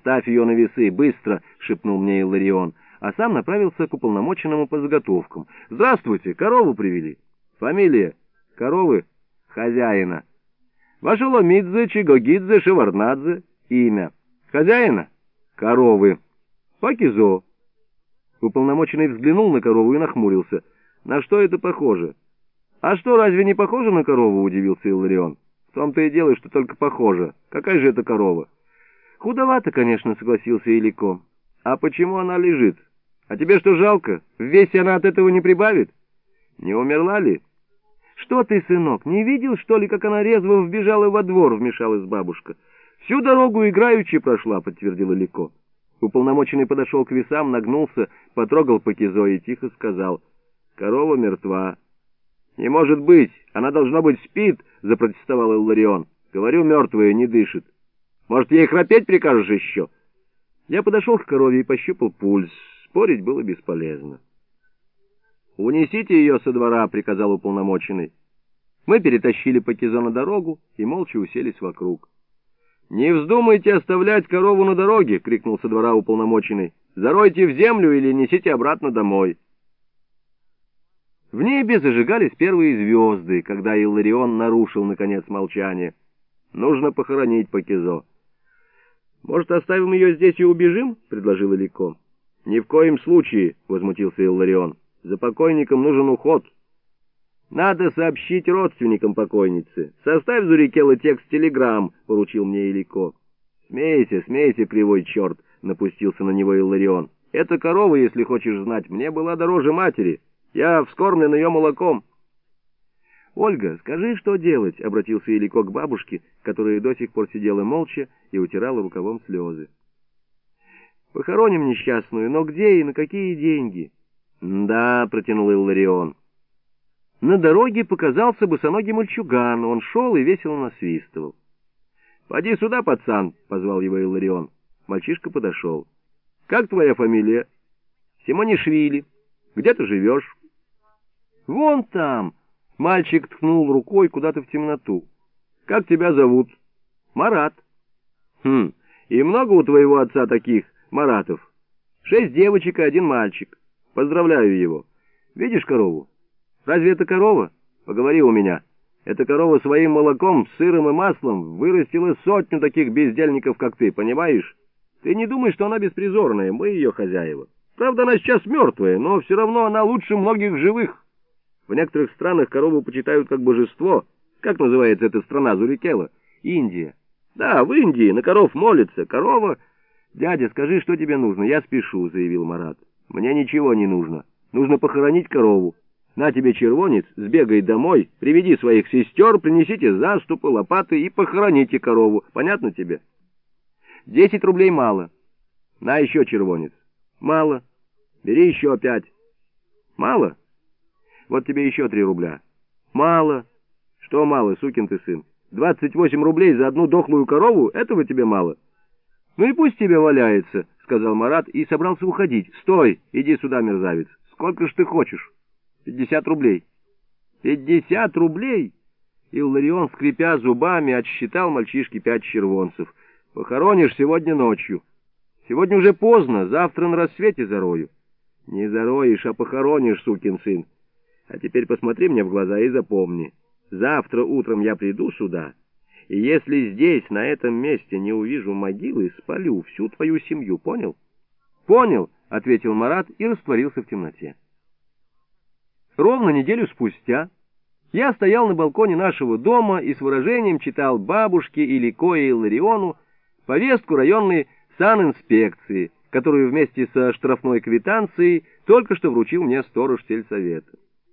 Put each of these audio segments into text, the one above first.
«Ставь ее на весы, быстро!» — шепнул мне Илларион, а сам направился к уполномоченному по заготовкам. «Здравствуйте, корову привели». «Фамилия?» «Коровы?» «Хозяина». «Вашеломидзе, Чигогидзе, Шеварднадзе». «Имя?» «Хозяина?» «Коровы». «Пакизо». Уполномоченный взглянул на корову и нахмурился. «На что это похоже?» «А что, разве не похоже на корову?» — удивился Илларион. «В том-то и дело, что только похоже. Какая же это корова?» «Худовато, конечно», — согласился Илико. «А почему она лежит? А тебе что, жалко? В весе она от этого не прибавит? Не умерла ли?» «Что ты, сынок, не видел, что ли, как она резво вбежала во двор?» — вмешалась бабушка. «Всю дорогу играючи прошла», — подтвердил Илико. Уполномоченный подошел к весам, нагнулся, потрогал Пакизо и тихо сказал: «Корова мертва». «Не может быть, она, должно быть, спит», — запротестовал Илларион. «Говорю, мертвая, не дышит. Может, ей храпеть прикажешь еще?» Я подошел к корове и пощупал пульс. Спорить было бесполезно. «Унесите ее со двора», — приказал уполномоченный. Мы перетащили Пакизо на дорогу и молча уселись вокруг. «Не вздумайте оставлять корову на дороге!» — крикнул со двора уполномоченный. «Заройте в землю или несите обратно домой!» В небе зажигались первые звезды, когда Илларион нарушил, наконец, молчание. «Нужно похоронить Пакизо». «Может, оставим ее здесь и убежим?» — предложил Илико. «Ни в коем случае!» — возмутился Илларион. «За покойником нужен уход». «Надо сообщить родственникам покойницы. Составь, Зурикела, текст телеграмм», — поручил мне Илико. «Смейся, смейся, кривой черт», — напустился на него Илларион. «Эта корова, если хочешь знать, мне была дороже матери. Я вскормлен ее молоком». «Ольга, скажи, что делать?» — обратился Илико к бабушке, которая до сих пор сидела молча и утирала рукавом слезы. «Похороним несчастную, но где и на какие деньги?» «Да», — протянул Илларион. На дороге показался босоногий мальчуган. Он шел и весело насвистывал. «Поди сюда, пацан!» — позвал его Илларион. Мальчишка подошел. «Как твоя фамилия?» «Симонишвили. Где ты живешь?» «Вон там!» — мальчик ткнул рукой куда-то в темноту. «Как тебя зовут?» «Марат». «Хм, и много у твоего отца таких Маратов?» 6 девочек и 1 мальчик. Поздравляю его. Видишь корову? Разве это корова? Поговори у меня. Эта корова своим молоком, сыром и маслом вырастила 100 таких бездельников, как ты, понимаешь? Ты не думай, что она беспризорная, мы ее хозяева. Правда, она сейчас мертвая, но все равно она лучше многих живых. В некоторых странах корову почитают как божество. Как называется эта страна, Зурикела? Индия. Да, в Индии на коров молятся. Корова... «Дядя, скажи, что тебе нужно? Я спешу», — заявил Марат. «Мне ничего не нужно. Нужно похоронить корову. На тебе червонец, сбегай домой, приведи своих сестер, принесите заступы, лопаты и похороните корову. Понятно тебе?» 10 рублей мало. На еще червонец. Мало. Бери еще 5. Мало? Вот тебе еще 3 рубля. Мало. Что мало, сукин ты сын? 28 рублей за одну дохлую корову? Этого тебе мало? «Ну и пусть тебе валяется», — сказал Марат и собрался уходить. «Стой, иди сюда, мерзавец. Сколько ж ты хочешь?» 50 рублей. 50 рублей? Илларион, скрипя зубами, отсчитал мальчишке 5 червонцев. «Похоронишь сегодня ночью. Сегодня уже поздно, завтра на рассвете зарою». «Не зароешь, а похоронишь, сукин сын. А теперь посмотри мне в глаза и запомни. Завтра утром я приду сюда, и если здесь, на этом месте, не увижу могилы, спалю всю твою семью, понял?» «Понял», — ответил Марат и растворился в темноте. Ровно неделю спустя я стоял на балконе нашего дома и с выражением читал бабушке Илико и Иллариону повестку районной санинспекции, которую вместе со штрафной квитанцией только что вручил мне сторож сельсовета.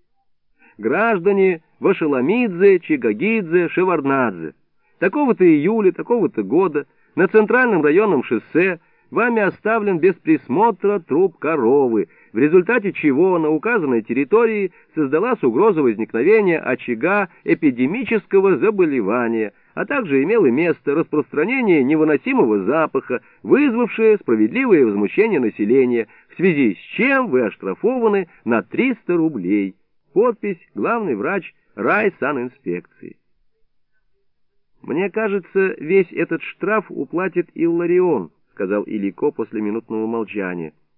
Граждане Вашеломидзе, Чигогидзе, Шеварднадзе, такого-то июля, такого-то года на центральном районном шоссе вами оставлен без присмотра труп коровы, в результате чего на указанной территории создалась угроза возникновения очага эпидемического заболевания, а также имело место распространение невыносимого запаха, вызвавшее справедливое возмущение населения, в связи с чем вы оштрафованы на 300 рублей. Подпись: главный врач райсанинспекции. Мне кажется, весь этот штраф уплатит Илларион, сказал Илико после минутного молчания.